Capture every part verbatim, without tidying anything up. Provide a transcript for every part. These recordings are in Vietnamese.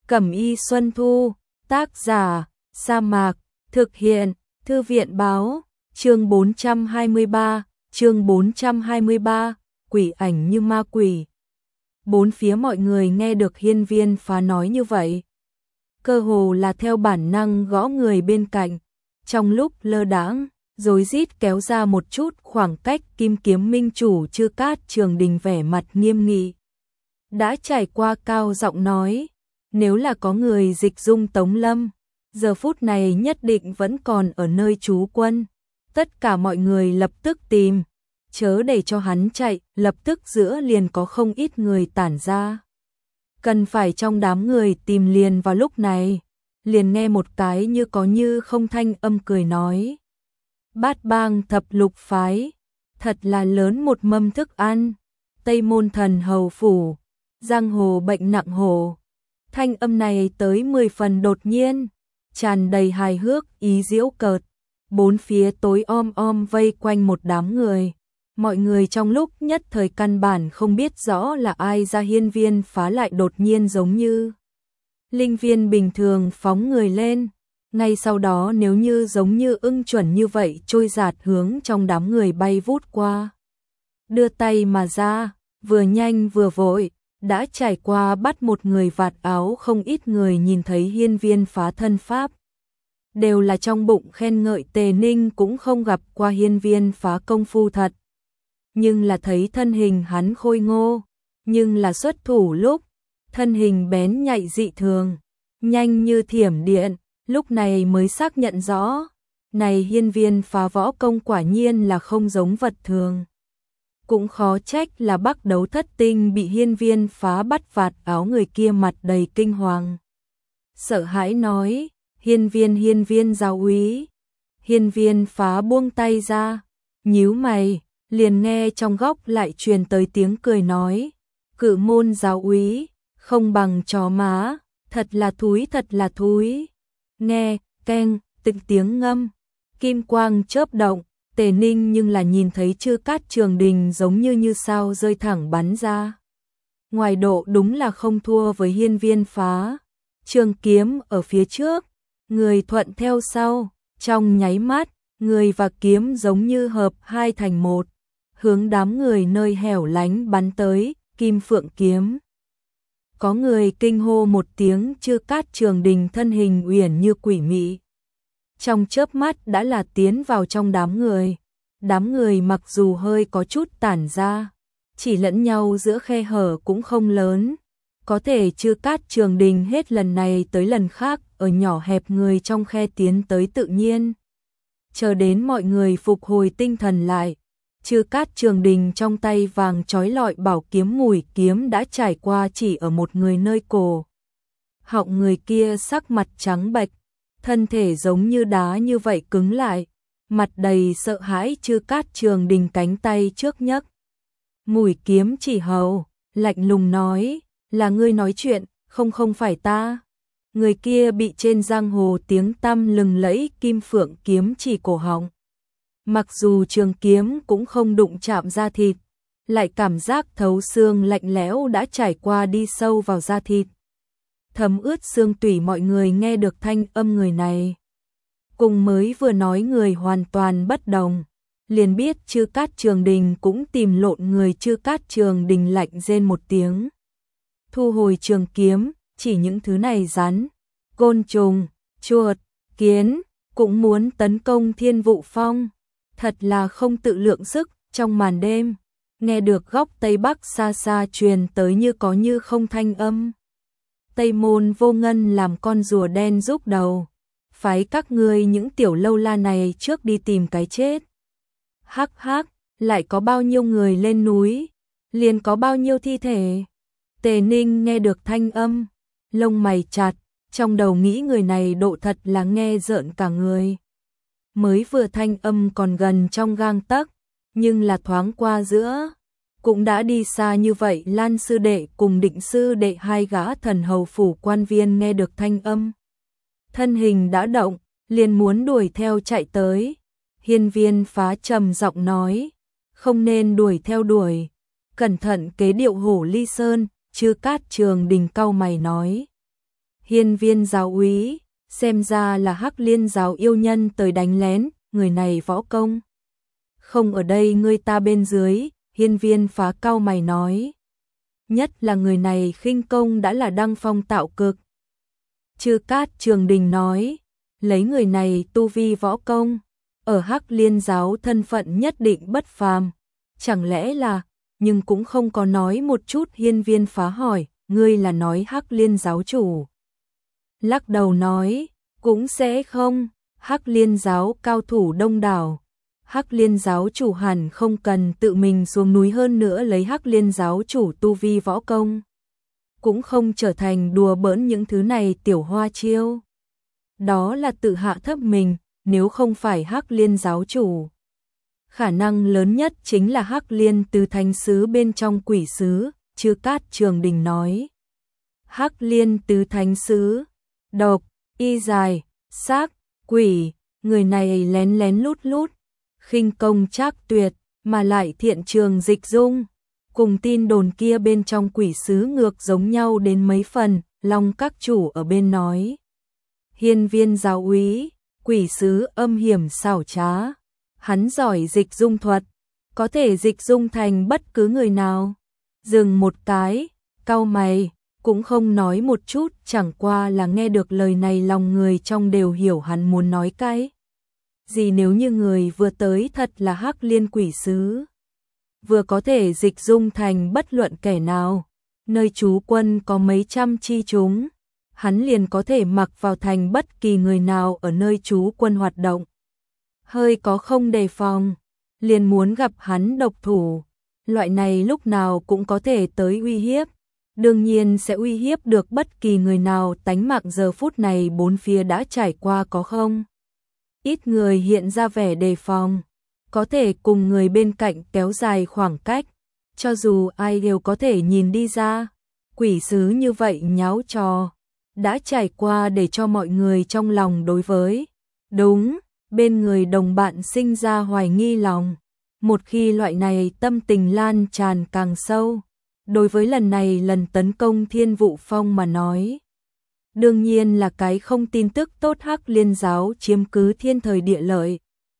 Cẩm y Xuân Thu, tác giả, Sa Mạc, thực hiện, Thư viện báo, chương bốn trăm hai mươi ba, chương bốn trăm hai mươi ba, quỷ ảnh như ma quỷ. Bốn phía mọi người nghe được Hiên Viên Phá nói như vậy, cơ hồ là theo bản năng gõ người bên cạnh, trong lúc lơ đãng, rối rít kéo ra một chút khoảng cách. Kim Kiếm Minh chủ Chư Cát Trường Đình vẻ mặt nghiêm nghị, đã trải qua cao giọng nói, nếu là có người dịch dung Tống Lâm, giờ phút này nhất định vẫn còn ở nơi trú quân, tất cả mọi người lập tức tìm, chớ để cho hắn chạy. Lập tức giữa liền có không ít người tản ra, cần phải trong đám người tìm. Liền vào lúc này, liền nghe một cái như có như không thanh âm cười nói, Bát Bang Thập Lục Phái, thật là lớn một mâm thức ăn, Tây Môn Thần Hầu Phủ, giang hồ bệnh nặng hồ. Thanh âm này tới mười phần đột nhiên, tràn đầy hài hước, ý giễu cợt. Bốn phía tối om om vây quanh một đám người, mọi người trong lúc nhất thời căn bản không biết rõ là ai ra. Hiên Viên Phá lại đột nhiên giống như linh viên bình thường phóng người lên, ngay sau đó nếu như giống như ưng chuẩn như vậy trôi dạt hướng trong đám người bay vút qua. Đưa tay mà ra, vừa nhanh vừa vội, đã trải qua bắt một người vạt áo. Không ít người nhìn thấy Hiên Viên Phá thân pháp, đều là trong bụng khen ngợi. Tề Ninh cũng không gặp qua Hiên Viên Phá công phu thật, nhưng là thấy thân hình hắn khôi ngô, nhưng là xuất thủ lúc, thân hình bén nhạy dị thường, nhanh như thiểm điện, lúc này mới xác nhận rõ, này Hiên Viên Phá võ công quả nhiên là không giống vật thường. Cũng khó trách là Bắc Đấu Thất Tinh bị Hiên Viên Phá bắt vạt áo. Người kia mặt đầy kinh hoàng, sợ hãi nói, Hiên Viên Hiên Viên giáo úy. Hiên Viên Phá buông tay ra, nhíu mày, liền nghe trong góc lại truyền tới tiếng cười nói, Cự Môn giáo úy, không bằng chó má, thật là thúi thật là thúi. Nghe, keng, từng tiếng ngâm, kim quang chớp động. Tề Ninh nhưng là nhìn thấy Chư Cát Trường Đình giống như như sao rơi thẳng bắn ra. Ngoài độ đúng là không thua với Hiên Viên Phá. Trường kiếm ở phía trước, người thuận theo sau, trong nháy mắt, người và kiếm giống như hợp hai thành một, hướng đám người nơi hẻo lánh bắn tới. Kim Phượng kiếm. Có người kinh hô một tiếng. Chư Cát Trường Đình thân hình uyển như quỷ mị, trong chớp mắt đã là tiến vào trong đám người. Đám người mặc dù hơi có chút tản ra, chỉ lẫn nhau giữa khe hở cũng không lớn, có thể Chư Cát Trường Đình hết lần này tới lần khác ở nhỏ hẹp người trong khe tiến tới tự nhiên. Chờ đến mọi người phục hồi tinh thần lại, Chư Cát Trường Đình trong tay vàng chói lọi bảo kiếm mùi kiếm đã trải qua chỉ ở một người nơi cổ họng. Người kia sắc mặt trắng bệch, thân thể giống như đá như vậy cứng lại, mặt đầy sợ hãi. Chư Cát Trường Đình cánh tay trước nhấc, mùi kiếm chỉ hầu, lạnh lùng nói, là ngươi nói chuyện, không không phải ta. Người kia bị trên giang hồ tiếng tăm lừng lẫy Kim Phượng kiếm chỉ cổ họng. Mặc dù trường kiếm cũng không đụng chạm da thịt, lại cảm giác thấu xương lạnh lẽo đã trải qua đi sâu vào da thịt, thấm ướt xương tủy. Mọi người nghe được thanh âm người này, cùng mới vừa nói người hoàn toàn bất đồng, liền biết Chư Cát Trường Đình cũng tìm lộn người. Chư Cát Trường Đình lạnh rên một tiếng, thu hồi trường kiếm, chỉ những thứ này rắn, côn trùng, chuột, kiến, cũng muốn tấn công Thiên Vụ Phong, thật là không tự lượng sức. Trong màn đêm, nghe được góc Tây Bắc xa xa truyền tới như có như không thanh âm, Tây Môn Vô Ngân làm con rùa đen rúc đầu, phái các ngươi những tiểu lâu la này trước đi tìm cái chết. Hắc hắc, lại có bao nhiêu người lên núi, liền có bao nhiêu thi thể. Tề Ninh nghe được thanh âm, lông mày chặt, trong đầu nghĩ người này độ thật là nghe rợn cả người. Mới vừa thanh âm còn gần trong gang tấc, nhưng là thoáng qua giữa, cũng đã đi xa như vậy. Lan sư đệ cùng Định sư đệ hai gã thần hầu phủ quan viên nghe được thanh âm, thân hình đã động, liền muốn đuổi theo chạy tới. Hiên Viên Phá trầm giọng nói, không nên đuổi theo đuổi, cẩn thận kế điệu hổ ly sơn. Chư Cát Trường Đình cau mày nói, Hiên Viên giáo úy, xem ra là Hắc Liên giáo yêu nhân tới đánh lén, người này võ công không ở đây ngươi ta bên dưới. Hiên Viên Phá cau mày nói, nhất là người này khinh công đã là đăng phong tạo cực. Chư Cát Trường Đình nói, lấy người này tu vi võ công, ở Hắc Liên giáo thân phận nhất định bất phàm, chẳng lẽ là, nhưng cũng không có nói một chút. Hiên Viên Phá hỏi, ngươi là nói Hắc Liên giáo chủ? Lắc đầu nói, cũng sẽ không, Hắc Liên giáo cao thủ đông đảo, Hắc Liên giáo chủ hẳn không cần tự mình xuống núi, hơn nữa lấy Hắc Liên giáo chủ tu vi võ công, cũng không trở thành đùa bỡn những thứ này tiểu hoa chiêu. Đó là tự hạ thấp mình, nếu không phải Hắc Liên giáo chủ, khả năng lớn nhất chính là Hắc Liên Tứ Thánh Sứ bên trong quỷ sứ. Chư Cát Trường Đình nói, Hắc Liên Tứ Thánh Sứ, độc, y dài, xác, quỷ, người này lén lén lút lút, khinh công trác tuyệt, mà lại thiện trường dịch dung, cùng tin đồn kia bên trong quỷ sứ ngược giống nhau đến mấy phần. Long các chủ ở bên nói, Hiên Viên giáo úy, quỷ sứ âm hiểm xảo trá, hắn giỏi dịch dung thuật, có thể dịch dung thành bất cứ người nào. Dừng một cái, cau mày, cũng không nói một chút, chẳng qua là nghe được lời này lòng người trong đều hiểu hắn muốn nói cái gì. Nếu như người vừa tới thật là Hắc Liên quỷ sứ, vừa có thể dịch dung thành bất luận kẻ nào, nơi trú quân có mấy trăm chi chúng, hắn liền có thể mặc vào thành bất kỳ người nào ở nơi trú quân hoạt động. Hơi có không đề phòng, liền muốn gặp hắn độc thủ, loại này lúc nào cũng có thể tới uy hiếp, đương nhiên sẽ uy hiếp được bất kỳ người nào. Tánh mạng giờ phút này bốn phía đã trải qua có không ít người hiện ra vẻ đề phòng, có thể cùng người bên cạnh kéo dài khoảng cách, cho dù ai đều có thể nhìn đi ra, quỷ sứ như vậy nháo trò, đã trải qua để cho mọi người trong lòng đối với đúng bên người đồng bạn sinh ra hoài nghi lòng. Một khi loại này tâm tình lan tràn càng sâu, đối với lần này lần tấn công Thiên Vụ Phong mà nói, đương nhiên là cái không tin tức tốt. Hắc Liên giáo chiếm cứ thiên thời địa lợi,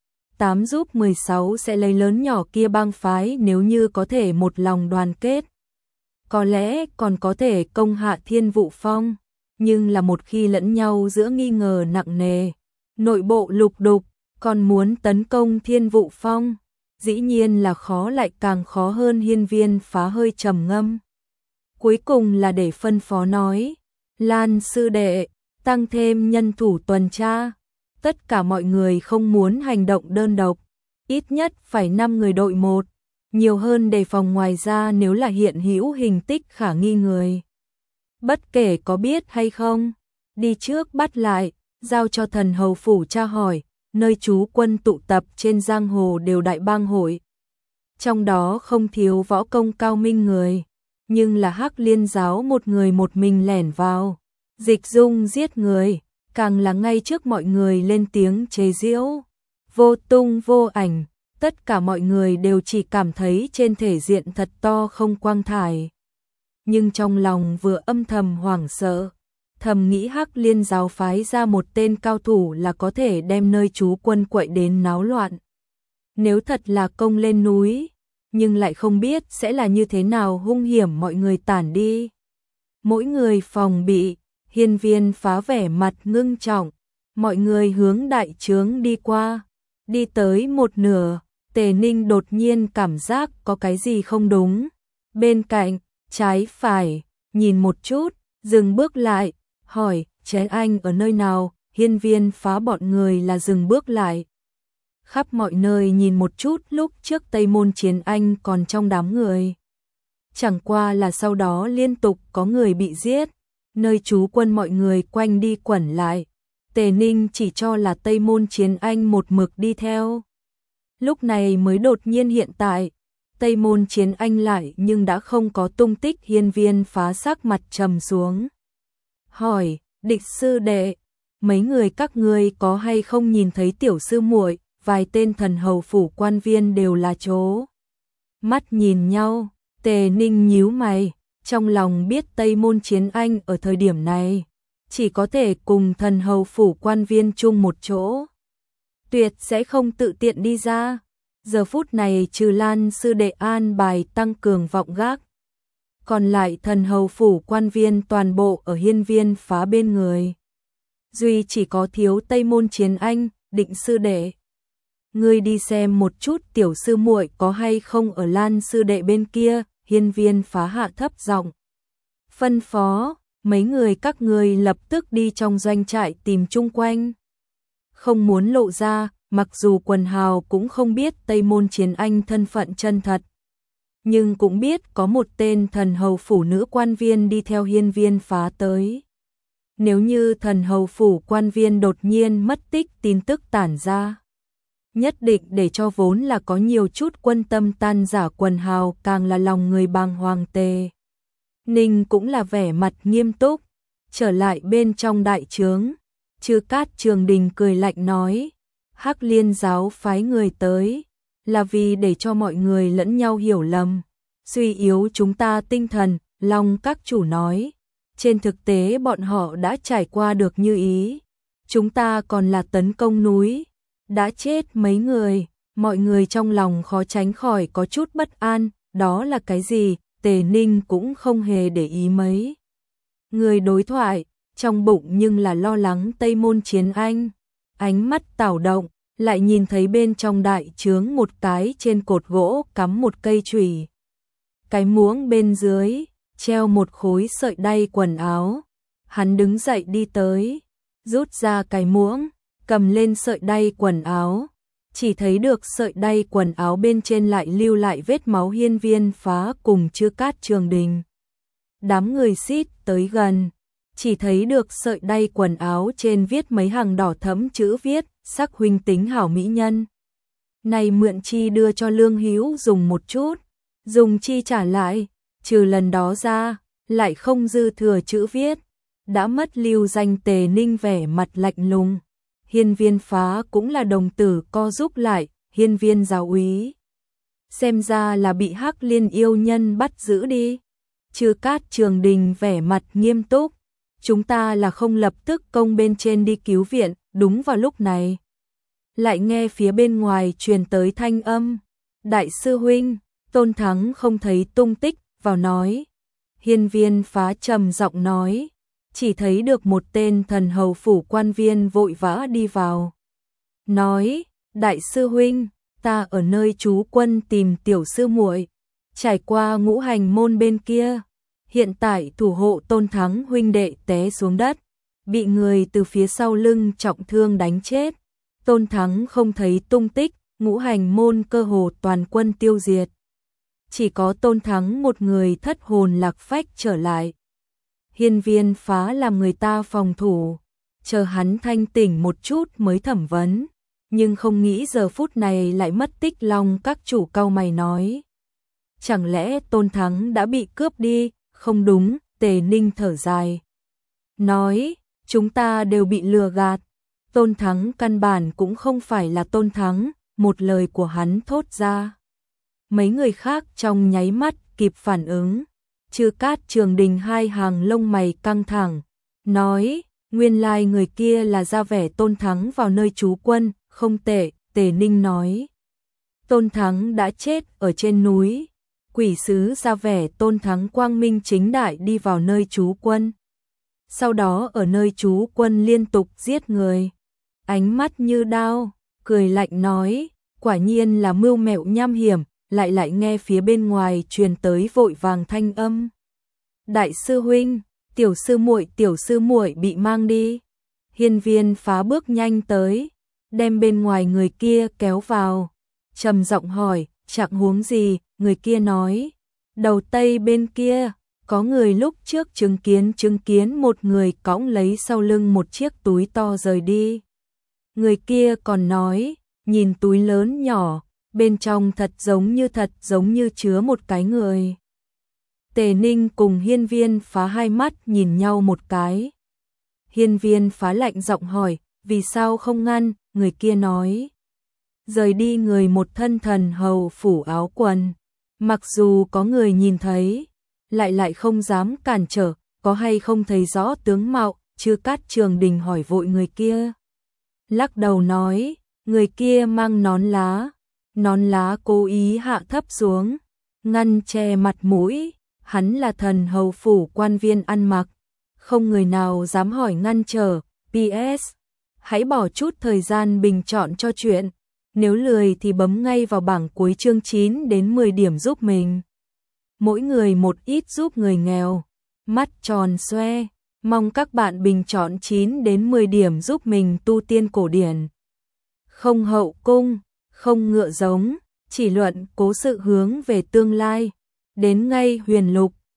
tám giúp mười sáu sẽ lấy lớn nhỏ kia bang phái, nếu như có thể một lòng đoàn kết, có lẽ còn có thể công hạ Thiên Vụ Phong, nhưng là một khi lẫn nhau giữa nghi ngờ nặng nề, nội bộ lục đục, còn muốn tấn công Thiên Vụ Phong, dĩ nhiên là khó lại càng khó hơn. Hiên Viên Phá hơi trầm ngâm, cuối cùng là để phân phó nói, Lan sư đệ, tăng thêm nhân thủ tuần tra, tất cả mọi người không muốn hành động đơn độc, ít nhất phải năm người đội một, nhiều hơn đề phòng. Ngoài ra nếu là hiện hữu hình tích khả nghi người, bất kể có biết hay không, đi trước bắt lại, giao cho thần hầu phủ tra hỏi. Nơi trú quân tụ tập trên giang hồ đều đại bang hội, trong đó không thiếu võ công cao minh người, nhưng là Hắc Liên giáo một người một mình lẻn vào, dịch dung giết người, càng là ngay trước mọi người lên tiếng chế giễu, vô tung vô ảnh. Tất cả mọi người đều chỉ cảm thấy trên thể diện thật to không quang thải, nhưng trong lòng vừa âm thầm hoảng sợ, thầm nghĩ Hắc Liên giáo phái ra một tên cao thủ là có thể đem nơi trú quân quậy đến náo loạn. Nếu thật là công lên núi, nhưng lại không biết sẽ là như thế nào hung hiểm. Mọi người tản đi, mỗi người phòng bị. Hiên Viên Phá vẻ mặt ngưng trọng, mọi người hướng đại trướng đi qua, đi tới một nửa, Tề Ninh đột nhiên cảm giác có cái gì không đúng, bên cạnh, trái phải, nhìn một chút, dừng bước lại, hỏi, Chế Anh ở nơi nào? Hiên Viên Phá bọn người là dừng bước lại, khắp mọi nơi nhìn một chút. Lúc trước Tây Môn Chiến Anh còn trong đám người, chẳng qua là sau đó liên tục có người bị giết, nơi trú quân mọi người quanh đi quẩn lại, Tề Ninh chỉ cho là Tây Môn Chiến Anh một mực đi theo, lúc này mới đột nhiên hiện tại Tây Môn Chiến Anh lại nhưng đã không có tung tích. Hiên Viên Phá sắc mặt trầm xuống, hỏi, Địch sư đệ, mấy người các ngươi có hay không nhìn thấy tiểu sư muội? Vài tên thần hầu phủ quan viên đều là chố mắt nhìn nhau. Tề Ninh nhíu mày, trong lòng biết Tây Môn Chiến Anh ở thời điểm này chỉ có thể cùng thần hầu phủ quan viên chung một chỗ. Tuyệt sẽ không tự tiện đi ra. Giờ phút này trừ Lan sư đệ an bài tăng cường vọng gác. Còn lại thần hầu phủ quan viên toàn bộ ở hiên viên phá bên người. Duy chỉ có thiếu Tây Môn Chiến Anh, Định sư đệ. Ngươi đi xem một chút tiểu sư muội có hay không ở Lan sư đệ bên kia, hiên viên phá hạ thấp giọng. Phân phó, mấy người các ngươi lập tức đi trong doanh trại tìm chung quanh. Không muốn lộ ra, mặc dù quần hào cũng không biết Tây Môn Chiến Anh thân phận chân thật. Nhưng cũng biết có một tên thần hầu phủ nữ quan viên đi theo hiên viên phá tới. Nếu như thần hầu phủ quan viên đột nhiên mất tích tin tức tản ra, nhất định để cho vốn là có nhiều chút quân tâm tan giả quần hào càng là lòng người bàng hoàng. Tề Ninh cũng là vẻ mặt nghiêm túc, trở lại bên trong đại trướng. Chư Cát Trường Đình cười lạnh nói, Hắc Liên giáo phái người tới, là vì để cho mọi người lẫn nhau hiểu lầm, suy yếu chúng ta tinh thần. Long các chủ nói, trên thực tế bọn họ đã trải qua được như ý, chúng ta còn là tấn công núi, đã chết mấy người, mọi người trong lòng khó tránh khỏi có chút bất an. Đó là cái gì? Tề Ninh cũng không hề để ý mấy người đối thoại, trong bụng nhưng là lo lắng Tây Môn Chiến Anh. Ánh mắt tảo động, lại nhìn thấy bên trong đại trướng một cái trên cột gỗ cắm một cây chùy, cái muỗng bên dưới treo một khối sợi đay quần áo. Hắn đứng dậy đi tới, rút ra cái muỗng, cầm lên sợi đay quần áo, chỉ thấy được sợi đay quần áo bên trên lại lưu lại vết máu. Hiên viên phá cùng Chư Cát Trường Đình đám người xít tới gần, chỉ thấy được sợi đay quần áo trên viết mấy hàng đỏ thẫm chữ viết, sắc huynh tính hảo mỹ nhân. Này mượn chi đưa cho Lương Hữu dùng một chút, dùng chi trả lại, trừ lần đó ra, lại không dư thừa chữ viết. Đã mất lưu danh. Tề Ninh vẻ mặt lạnh lùng. Hiên viên phá cũng là đồng tử co rúm lại, hiên viên giáo úy, xem ra là bị Hắc Liên yêu nhân bắt giữ đi. Chư Cát Trường Đình vẻ mặt nghiêm túc, chúng ta là không lập tức công bên trên đi cứu viện. Đúng vào lúc này, lại nghe phía bên ngoài truyền tới thanh âm, đại sư huynh, Tôn Thắng không thấy tung tích, vào nói. Hiên viên phá trầm giọng nói, chỉ thấy được một tên thần hầu phủ quan viên vội vã đi vào, nói, đại sư huynh, ta ở nơi trú quân tìm tiểu sư muội, trải qua Ngũ Hành môn bên kia, hiện tại thủ hộ Tôn Thắng huynh đệ té xuống đất, bị người từ phía sau lưng trọng thương đánh chết. Tôn Thắng không thấy tung tích, Ngũ Hành môn cơ hồ toàn quân tiêu diệt, chỉ có Tôn Thắng một người thất hồn lạc phách trở lại. Hiên viên phá làm người ta phòng thủ, chờ hắn thanh tỉnh một chút mới thẩm vấn, nhưng không nghĩ giờ phút này lại mất tích. Long các chủ cau mày nói, chẳng lẽ Tôn Thắng đã bị cướp đi? Không đúng. Tề Ninh thở dài, nói, chúng ta đều bị lừa gạt, Tôn Thắng căn bản cũng không phải là Tôn Thắng. Một lời của hắn thốt ra, mấy người khác trong nháy mắt kịp phản ứng. Chư Cát Trường Đình hai hàng lông mày căng thẳng, nói, nguyên lai người kia là ra vẻ Tôn Thắng vào nơi trú quân. Không tệ. Tề Ninh nói, Tôn Thắng đã chết ở trên núi, quỷ sứ ra vẻ Tôn Thắng quang minh chính đại đi vào nơi trú quân, sau đó ở nơi trú quân liên tục giết người. Ánh mắt như đao, cười lạnh nói, quả nhiên là mưu mẹo nham hiểm. Lại lại nghe phía bên ngoài truyền tới vội vàng thanh âm, đại sư huynh, tiểu sư muội tiểu sư muội bị mang đi. Hiên viên phá bước nhanh tới, đem bên ngoài người kia kéo vào, trầm giọng hỏi, trạng huống gì? Người kia nói, đầu tây bên kia có người lúc trước chứng kiến chứng kiến một người cõng lấy sau lưng một chiếc túi to rời đi. Người kia còn nói, nhìn túi lớn nhỏ, bên trong thật giống như thật giống như chứa một cái người. Tề Ninh cùng hiên viên phá hai mắt nhìn nhau một cái. Hiên viên phá lạnh giọng hỏi, vì sao không ngăn? Người kia nói, rời đi người một thân thần hầu phủ áo quần, mặc dù có người nhìn thấy, lại lại không dám cản trở, có hay không thấy rõ tướng mạo. Chư Cát Trường Đình hỏi vội người kia. Lắc đầu nói, người kia mang nón lá. Nón lá cố ý hạ thấp xuống, ngăn che mặt mũi, hắn là thần hầu phủ quan viên ăn mặc, không người nào dám hỏi ngăn trở. pê ét. Hãy bỏ chút thời gian bình chọn cho chuyện, nếu lười thì bấm ngay vào bảng cuối chương chín đến mười điểm giúp mình. Mỗi người một ít giúp người nghèo, mắt tròn xoe, mong các bạn bình chọn chín đến mười điểm giúp mình tu tiên cổ điển. Không hậu cung, không ngựa giống, chỉ luận cố sự hướng về tương lai, đến ngay huyền lục,